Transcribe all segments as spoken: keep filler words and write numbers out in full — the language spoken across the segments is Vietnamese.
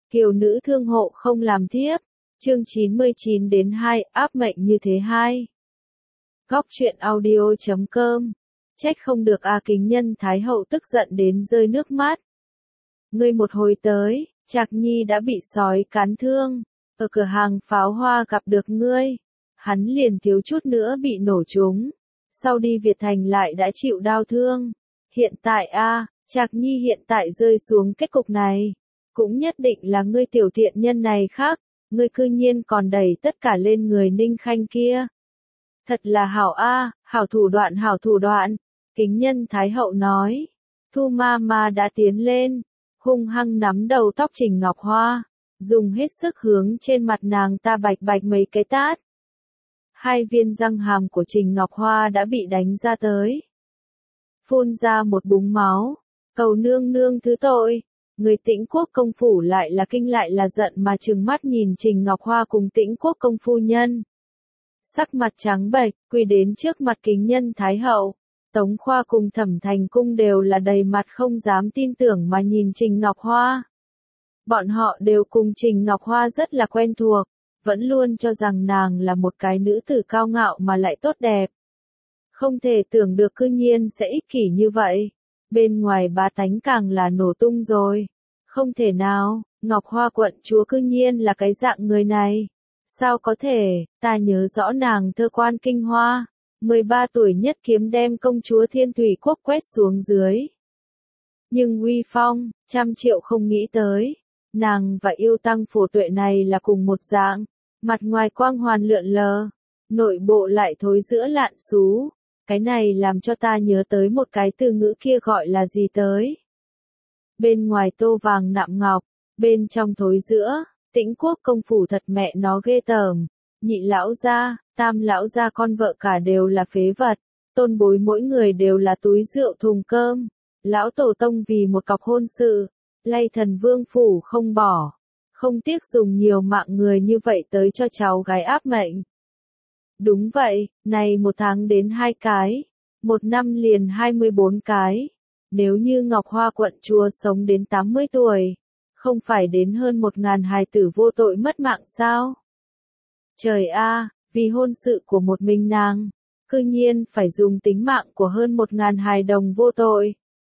Kiều nữ thương hộ không làm thiếp. Chương chín mươi chín đến hai, áp mệnh như thế hai. Góc truyện audio chấm com. Trách không được A Kính Nhân Thái hậu tức giận đến rơi nước mắt. Ngươi một hồi tới, Trạc Nhi đã bị sói cắn thương, ở cửa hàng pháo hoa gặp được ngươi, hắn liền thiếu chút nữa bị nổ trúng, sau đi Việt Thành lại đã chịu đau thương. Hiện tại a, Trạc Nhi hiện tại rơi xuống kết cục này, cũng nhất định là ngươi tiểu thiện nhân này khác, ngươi cư nhiên còn đẩy tất cả lên người Ninh Khanh kia. Thật là hảo a, hảo thủ đoạn hảo thủ đoạn, Kính Nhân Thái hậu nói. Thu ma ma đã tiến lên, hung hăng nắm đầu tóc Trình Ngọc Hoa, dùng hết sức hướng trên mặt nàng ta bạch bạch mấy cái tát. Hai viên răng hàm của Trình Ngọc Hoa đã bị đánh ra tới, phun ra một búng máu. Cầu nương nương thứ tội. Người Tĩnh Quốc công phủ lại là kinh lại là giận mà trừng mắt nhìn Trình Ngọc Hoa cùng Tĩnh Quốc công phu nhân. Sắc mặt trắng bệch, quỳ đến trước mặt Kính Nhân Thái hậu. Tống Khoa cùng Thẩm Thành Cung đều là đầy mặt không dám tin tưởng mà nhìn Trình Ngọc Hoa. Bọn họ đều cùng Trình Ngọc Hoa rất là quen thuộc, vẫn luôn cho rằng nàng là một cái nữ tử cao ngạo mà lại tốt đẹp. Không thể tưởng được cư nhiên sẽ ích kỷ như vậy. Bên ngoài bá tánh càng là nổ tung rồi. Không thể nào, Ngọc Hoa quận chúa cư nhiên là cái dạng người này. Sao có thể, ta nhớ rõ nàng thơ quan kinh hoa. mười ba tuổi nhất kiếm đem công chúa Thiên Thủy Quốc quét xuống dưới. Nhưng uy phong, trăm triệu không nghĩ tới. Nàng và yêu tăng Phổ Tuệ này là cùng một dạng. Mặt ngoài quang hoàn lượn lờ, nội bộ lại thối giữa lạn xú. Cái này làm cho ta nhớ tới một cái từ ngữ kia gọi là gì tới. Bên ngoài tô vàng nạm ngọc, bên trong thối giữa, Tĩnh Quốc công phủ thật mẹ nó ghê tởm. Nhị lão gia, tam lão gia con vợ cả đều là phế vật, tôn bối mỗi người đều là túi rượu thùng cơm. Lão tổ tông vì một cọc hôn sự, lay thần vương phủ không bỏ, không tiếc dùng nhiều mạng người như vậy tới cho cháu gái áp mệnh. Đúng vậy, này một tháng đến hai cái, một năm liền hai mươi bốn cái. Nếu như Ngọc Hoa quận chúa sống đến tám mươi tuổi, không phải đến hơn một ngàn hài tử vô tội mất mạng sao? Trời a, vì hôn sự của một mình nàng, cư nhiên phải dùng tính mạng của hơn một ngàn hài đồng vô tội.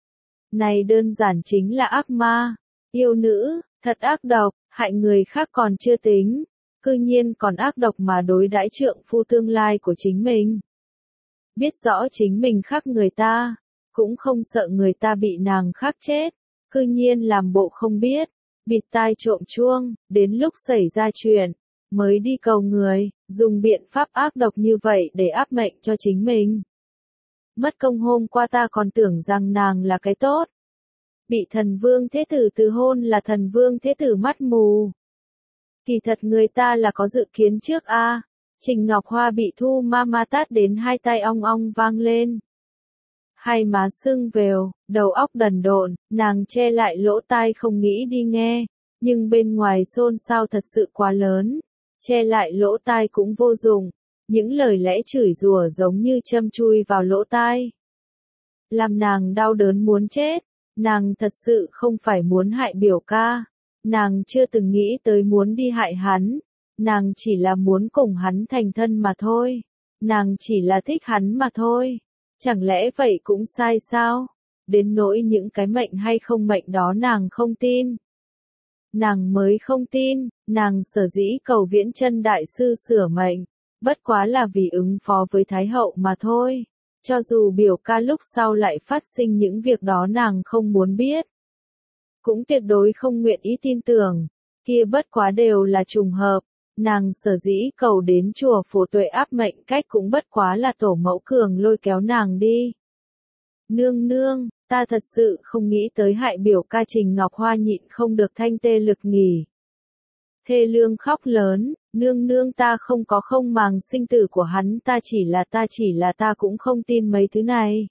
Này đơn giản chính là ác ma, yêu nữ, thật ác độc, hại người khác còn chưa tính. Cư nhiên còn ác độc mà đối đãi trượng phu tương lai của chính mình. Biết rõ chính mình khác người ta, cũng không sợ người ta bị nàng khác chết, cư nhiên làm bộ không biết, bịt tai trộm chuông, đến lúc xảy ra chuyện, mới đi cầu người, dùng biện pháp ác độc như vậy để áp mệnh cho chính mình. Mất công hôm qua ta còn tưởng rằng nàng là cái tốt. Bị thần vương thế tử từ hôn là thần vương thế tử mắt mù. Kỳ thật người ta là có dự kiến trước a. À. Trình Ngọc Hoa bị Thu ma ma tát đến hai tay ong ong vang lên. Hai má sưng vèo, đầu óc đần độn, nàng che lại lỗ tai không nghĩ đi nghe, nhưng bên ngoài xôn xao thật sự quá lớn, che lại lỗ tai cũng vô dụng, những lời lẽ chửi rủa giống như châm chui vào lỗ tai. Làm nàng đau đớn muốn chết, nàng thật sự không phải muốn hại biểu ca. Nàng chưa từng nghĩ tới muốn đi hại hắn, nàng chỉ là muốn cùng hắn thành thân mà thôi, nàng chỉ là thích hắn mà thôi, chẳng lẽ vậy cũng sai sao? Đến nỗi những cái mệnh hay không mệnh đó nàng không tin. Nàng mới không tin, nàng sở dĩ cầu Viễn Chân đại sư sửa mệnh, bất quá là vì ứng phó với Thái hậu mà thôi, cho dù biểu ca lúc sau lại phát sinh những việc đó nàng không muốn biết. Cũng tuyệt đối không nguyện ý tin tưởng, kia bất quá đều là trùng hợp, nàng sở dĩ cầu đến chùa Phổ Tuệ áp mệnh cách cũng bất quá là tổ mẫu cường lôi kéo nàng đi. Nương nương, ta thật sự không nghĩ tới hại biểu ca. Trình Ngọc Hoa nhịn không được thanh tê lực nghỉ. Thê lương khóc lớn, nương nương ta không có không màng sinh tử của hắn, ta chỉ là ta chỉ là ta cũng không tin mấy thứ này.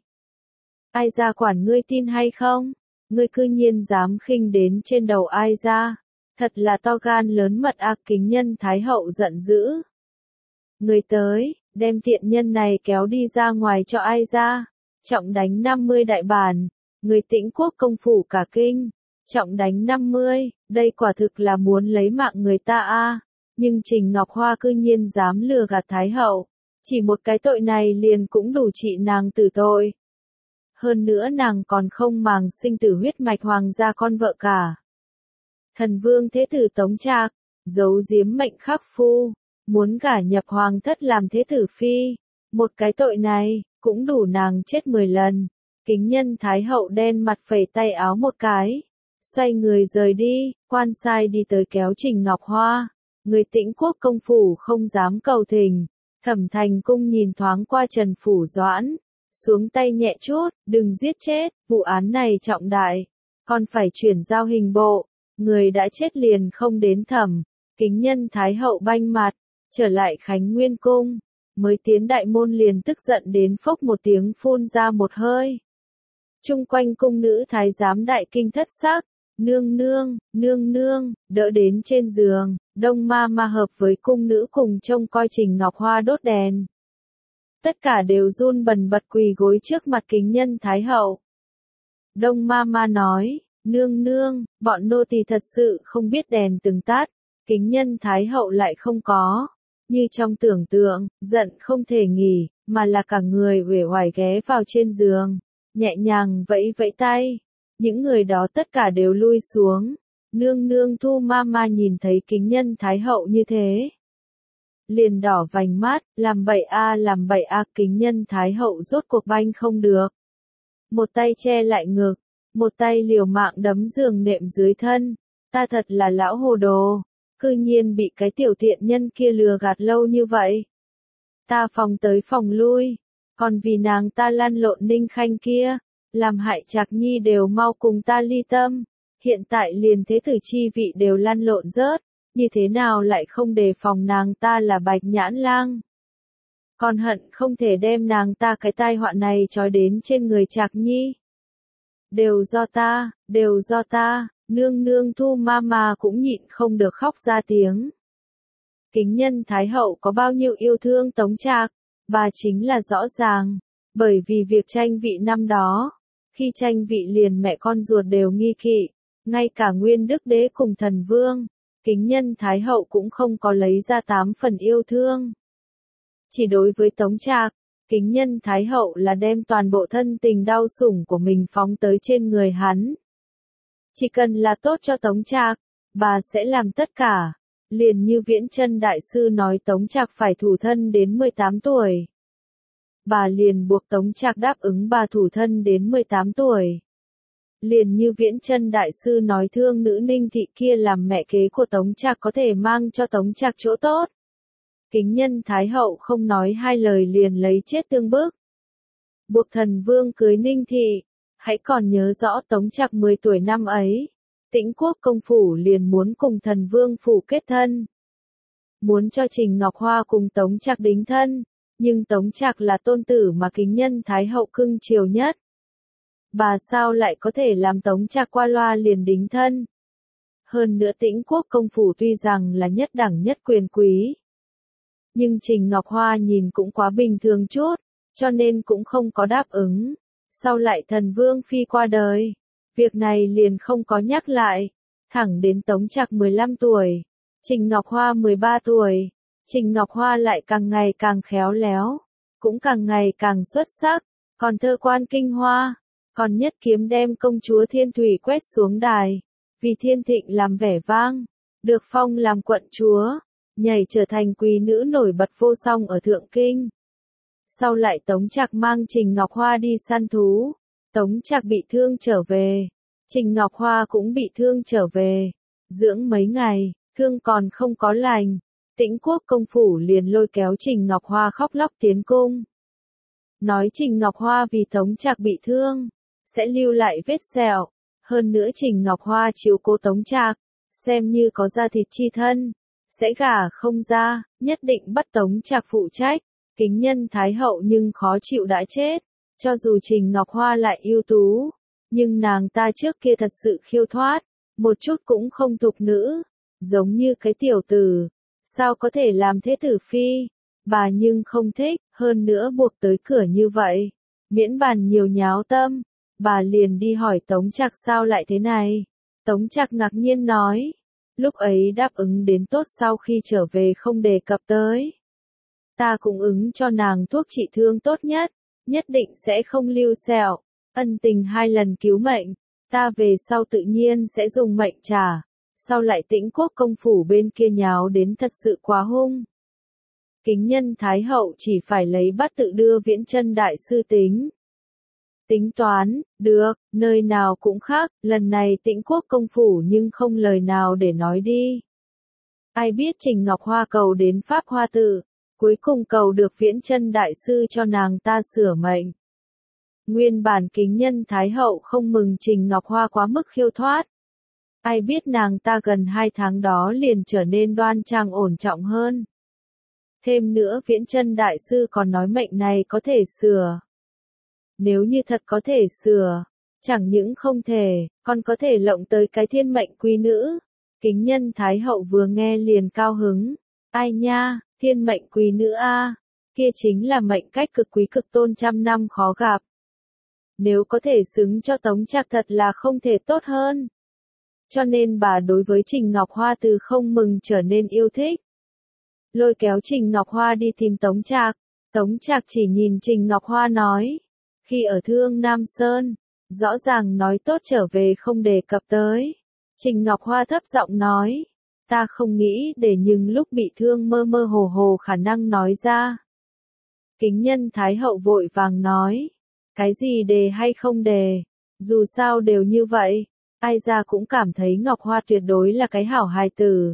Ai ra quản ngươi tin hay không? Ngươi cư nhiên dám khinh đến trên đầu ai ra, thật là to gan lớn mật ác. Kính Nhân Thái hậu giận dữ. Người tới, đem tiện nhân này kéo đi ra ngoài cho ai ra, trọng đánh năm mươi đại bản. Người Tĩnh Quốc công phủ cả kinh, Trọng đánh năm mươi, đây quả thực là muốn lấy mạng người ta a. Nhưng Trình Ngọc Hoa cư nhiên dám lừa gạt Thái hậu, chỉ một cái tội này liền cũng đủ trị nàng tử tội. Hơn nữa nàng còn không màng sinh tử huyết mạch hoàng gia con vợ cả. Thần vương thế tử Tống Trạc, giấu giếm mệnh khắc phu, muốn gả nhập hoàng thất làm thế tử phi. Một cái tội này, cũng đủ nàng chết mười lần. Kính nhân Thái hậu đen mặt phẩy tay áo một cái, xoay người rời đi, quan sai đi tới kéo Trình Ngọc Hoa. Người Tĩnh quốc công phủ không dám cầu thỉnh. Thẩm Thành cung nhìn thoáng qua Trần Phủ Doãn, xuống tay nhẹ chút, đừng giết chết, vụ án này trọng đại, còn phải chuyển giao hình bộ, người đã chết liền không đến thẩm. Kính nhân Thái hậu banh mặt, trở lại Khánh Nguyên cung, mới tiến đại môn liền tức giận đến phốc một tiếng phun ra một hơi. Chung quanh cung nữ thái giám đại kinh thất sắc, nương nương, nương nương, đỡ đến trên giường, Đông ma ma hợp với cung nữ cùng trông coi Trình Ngọc Hoa đốt đèn. Tất cả đều run bần bật quỳ gối trước mặt kính nhân Thái hậu. Đông ma ma nói, nương nương, bọn nô tỳ thật sự không biết đèn từng tắt, kính nhân Thái hậu lại không có. Như trong tưởng tượng, giận không thể nghỉ, mà là cả người uể oải ghé vào trên giường, nhẹ nhàng vẫy vẫy tay. Những người đó tất cả đều lui xuống. Nương nương Thu ma ma nhìn thấy kính nhân Thái hậu như thế, liền đỏ vành mắt, làm bậy a làm bậy a. Kính nhân Thái hậu rốt cuộc banh không được. Một tay che lại ngực, một tay liều mạng đấm giường nệm dưới thân. Ta thật là lão hồ đồ, cư nhiên bị cái tiểu tiện nhân kia lừa gạt lâu như vậy. Ta phòng tới phòng lui, còn vì nàng ta lăn lộn Ninh Khanh kia, làm hại Trạc Nhi đều mau cùng ta ly tâm. Hiện tại liền thế tử chi vị đều lăn lộn rớt, như thế nào lại không đề phòng nàng ta là Bạch Nhãn Lang. Còn hận không thể đem nàng ta cái tai họa này trói đến trên người Trạc Nhi. Đều do ta, đều do ta, nương nương Thu ma ma cũng nhịn không được khóc ra tiếng. Kính nhân Thái hậu có bao nhiêu yêu thương Tống Trạc, bà chính là rõ ràng, bởi vì việc tranh vị năm đó, khi tranh vị liền mẹ con ruột đều nghi kỵ. Ngay cả Nguyên Đức Đế cùng Thần Vương, kính nhân Thái hậu cũng không có lấy ra tám phần yêu thương. Chỉ đối với Tống Trạc, kính nhân Thái hậu là đem toàn bộ thân tình đau sủng của mình phóng tới trên người hắn. Chỉ cần là tốt cho Tống Trạc, bà sẽ làm tất cả. Liền như Viễn Chân đại sư nói Tống Trạc phải thủ thân đến mười tám tuổi. Bà liền buộc Tống Trạc đáp ứng bà thủ thân đến mười tám tuổi. Liền như Viễn Chân đại sư nói thương nữ Ninh thị kia làm mẹ kế của Tống Trạc có thể mang cho Tống Trạc chỗ tốt. Kính nhân Thái hậu không nói hai lời liền lấy chết tương bức. Buộc Thần Vương cưới Ninh thị, hãy còn nhớ rõ Tống Trạc mười tuổi năm ấy, Tĩnh quốc công phủ liền muốn cùng Thần Vương phủ kết thân. Muốn cho Trình Ngọc Hoa cùng Tống Trạc đính thân, nhưng Tống Trạc là tôn tử mà kính nhân Thái hậu cưng chiều nhất. Bà sao lại có thể làm Tống Trạc qua loa liền đính thân? Hơn nữa Tĩnh quốc công phủ tuy rằng là nhất đẳng nhất quyền quý, nhưng Trình Ngọc Hoa nhìn cũng quá bình thường chút, cho nên cũng không có đáp ứng. Sau lại Thần Vương phi qua đời, việc này liền không có nhắc lại, thẳng đến Tống Trạc mười lăm tuổi, Trình Ngọc Hoa mười ba tuổi, Trình Ngọc Hoa lại càng ngày càng khéo léo, cũng càng ngày càng xuất sắc, còn thơ quan kinh hoa. Còn nhất kiếm đem công chúa Thiên Thủy quét xuống đài, vì Thiên Thịnh làm vẻ vang, được phong làm quận chúa, nhảy trở thành quý nữ nổi bật vô song ở Thượng Kinh. Sau lại Tống Trạc mang Trình Ngọc Hoa đi săn thú, Tống Trạc bị thương trở về, Trình Ngọc Hoa cũng bị thương trở về, dưỡng mấy ngày, thương còn không có lành, Tĩnh quốc công phủ liền lôi kéo Trình Ngọc Hoa khóc lóc tiến cung. Nói Trình Ngọc Hoa vì Tống Trạc bị thương, sẽ lưu lại vết sẹo, hơn nữa Trình Ngọc Hoa chiếu cố Tống Trạc, xem như có da thịt chi thân, sẽ gả không ra, nhất định bắt Tống Trạc phụ trách. Kính nhân Thái hậu nhưng khó chịu đã chết, cho dù Trình Ngọc Hoa lại ưu tú, nhưng nàng ta trước kia thật sự khiêu thoát, một chút cũng không thục nữ, giống như cái tiểu tử, sao có thể làm thế tử phi, bà nhưng không thích, hơn nữa buộc tới cửa như vậy, miễn bàn nhiều nháo tâm, bà liền đi hỏi Tống Trạc sao lại thế này. Tống Trạc ngạc nhiên nói. Lúc ấy đáp ứng đến tốt sau khi trở về không đề cập tới. Ta cũng ứng cho nàng thuốc trị thương tốt nhất, nhất định sẽ không lưu sẹo. Ân tình hai lần cứu mệnh, ta về sau tự nhiên sẽ dùng mệnh trả. Sau lại Tĩnh Quốc công phủ bên kia nháo đến thật sự quá hung. Kính Nhân Thái Hậu chỉ phải lấy bát tự đưa Viễn Chân đại sư tính. Tính toán, được, nơi nào cũng khác, lần này Tĩnh Quốc công phủ nhưng không lời nào để nói đi. Ai biết Trình Ngọc Hoa cầu đến Pháp Hoa tự, cuối cùng cầu được Viễn Chân đại sư cho nàng ta sửa mệnh. Nguyên bản Kính Nhân Thái Hậu không mừng Trình Ngọc Hoa quá mức khiêu thoát. Ai biết nàng ta gần hai tháng đó liền trở nên đoan trang ổn trọng hơn. Thêm nữa Viễn Chân đại sư còn nói mệnh này có thể sửa. Nếu như thật có thể sửa, chẳng những không thể, còn có thể lộng tới cái thiên mệnh quý nữ. Kính Nhân Thái Hậu vừa nghe liền cao hứng. Ai nha, thiên mệnh quý nữ a, kia chính là mệnh cách cực quý cực tôn trăm năm khó gặp. Nếu có thể xứng cho Tống Trạc thật là không thể tốt hơn. Cho nên bà đối với Trình Ngọc Hoa từ không mừng trở nên yêu thích. Lôi kéo Trình Ngọc Hoa đi tìm Tống Trạc. Tống Trạc chỉ nhìn Trình Ngọc Hoa nói. Khi ở Thương Nam Sơn, rõ ràng nói tốt trở về không đề cập tới. Trình Ngọc Hoa thấp giọng nói. Ta không nghĩ để nhưng lúc bị thương mơ mơ hồ hồ khả năng nói ra. Kính Nhân Thái Hậu vội vàng nói. Cái gì đề hay không đề, dù sao đều như vậy. Ai ra cũng cảm thấy Ngọc Hoa tuyệt đối là cái hảo hài tử.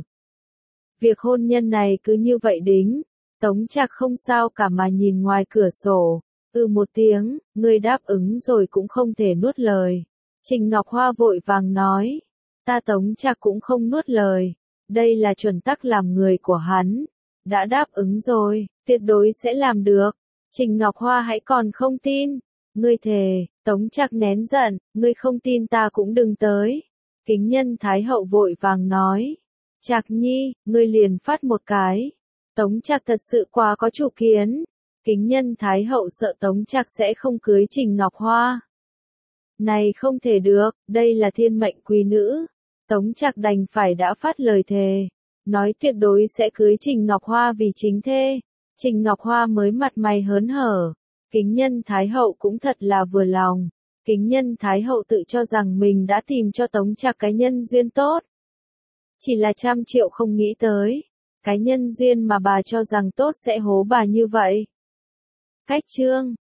Việc hôn nhân này cứ như vậy đính. Tống Trạc không sao cả mà nhìn ngoài cửa sổ. Ừ một tiếng, ngươi đáp ứng rồi cũng không thể nuốt lời. Trình Ngọc Hoa vội vàng nói. Ta Tống Trạc cũng không nuốt lời. Đây là chuẩn tắc làm người của hắn. Đã đáp ứng rồi, tuyệt đối sẽ làm được. Trình Ngọc Hoa hãy còn không tin. Ngươi thề, Tống Trạc nén giận, ngươi không tin ta cũng đừng tới. Kính Nhân Thái Hậu vội vàng nói. Trạc nhi, ngươi liền phát một cái. Tống Trạc thật sự quá có chủ kiến. Kính Nhân Thái Hậu sợ Tống Trạc sẽ không cưới Trình Ngọc Hoa. Này không thể được, đây là thiên mệnh quý nữ. Tống Trạc đành phải đã phát lời thề. Nói tuyệt đối sẽ cưới Trình Ngọc Hoa vì chính thê. Trình Ngọc Hoa mới mặt mày hớn hở. Kính Nhân Thái Hậu cũng thật là vừa lòng. Kính Nhân Thái Hậu tự cho rằng mình đã tìm cho Tống Trạc cái nhân duyên tốt. Chỉ là trăm triệu không nghĩ tới. Cái nhân duyên mà bà cho rằng tốt sẽ hố bà như vậy. Cách chương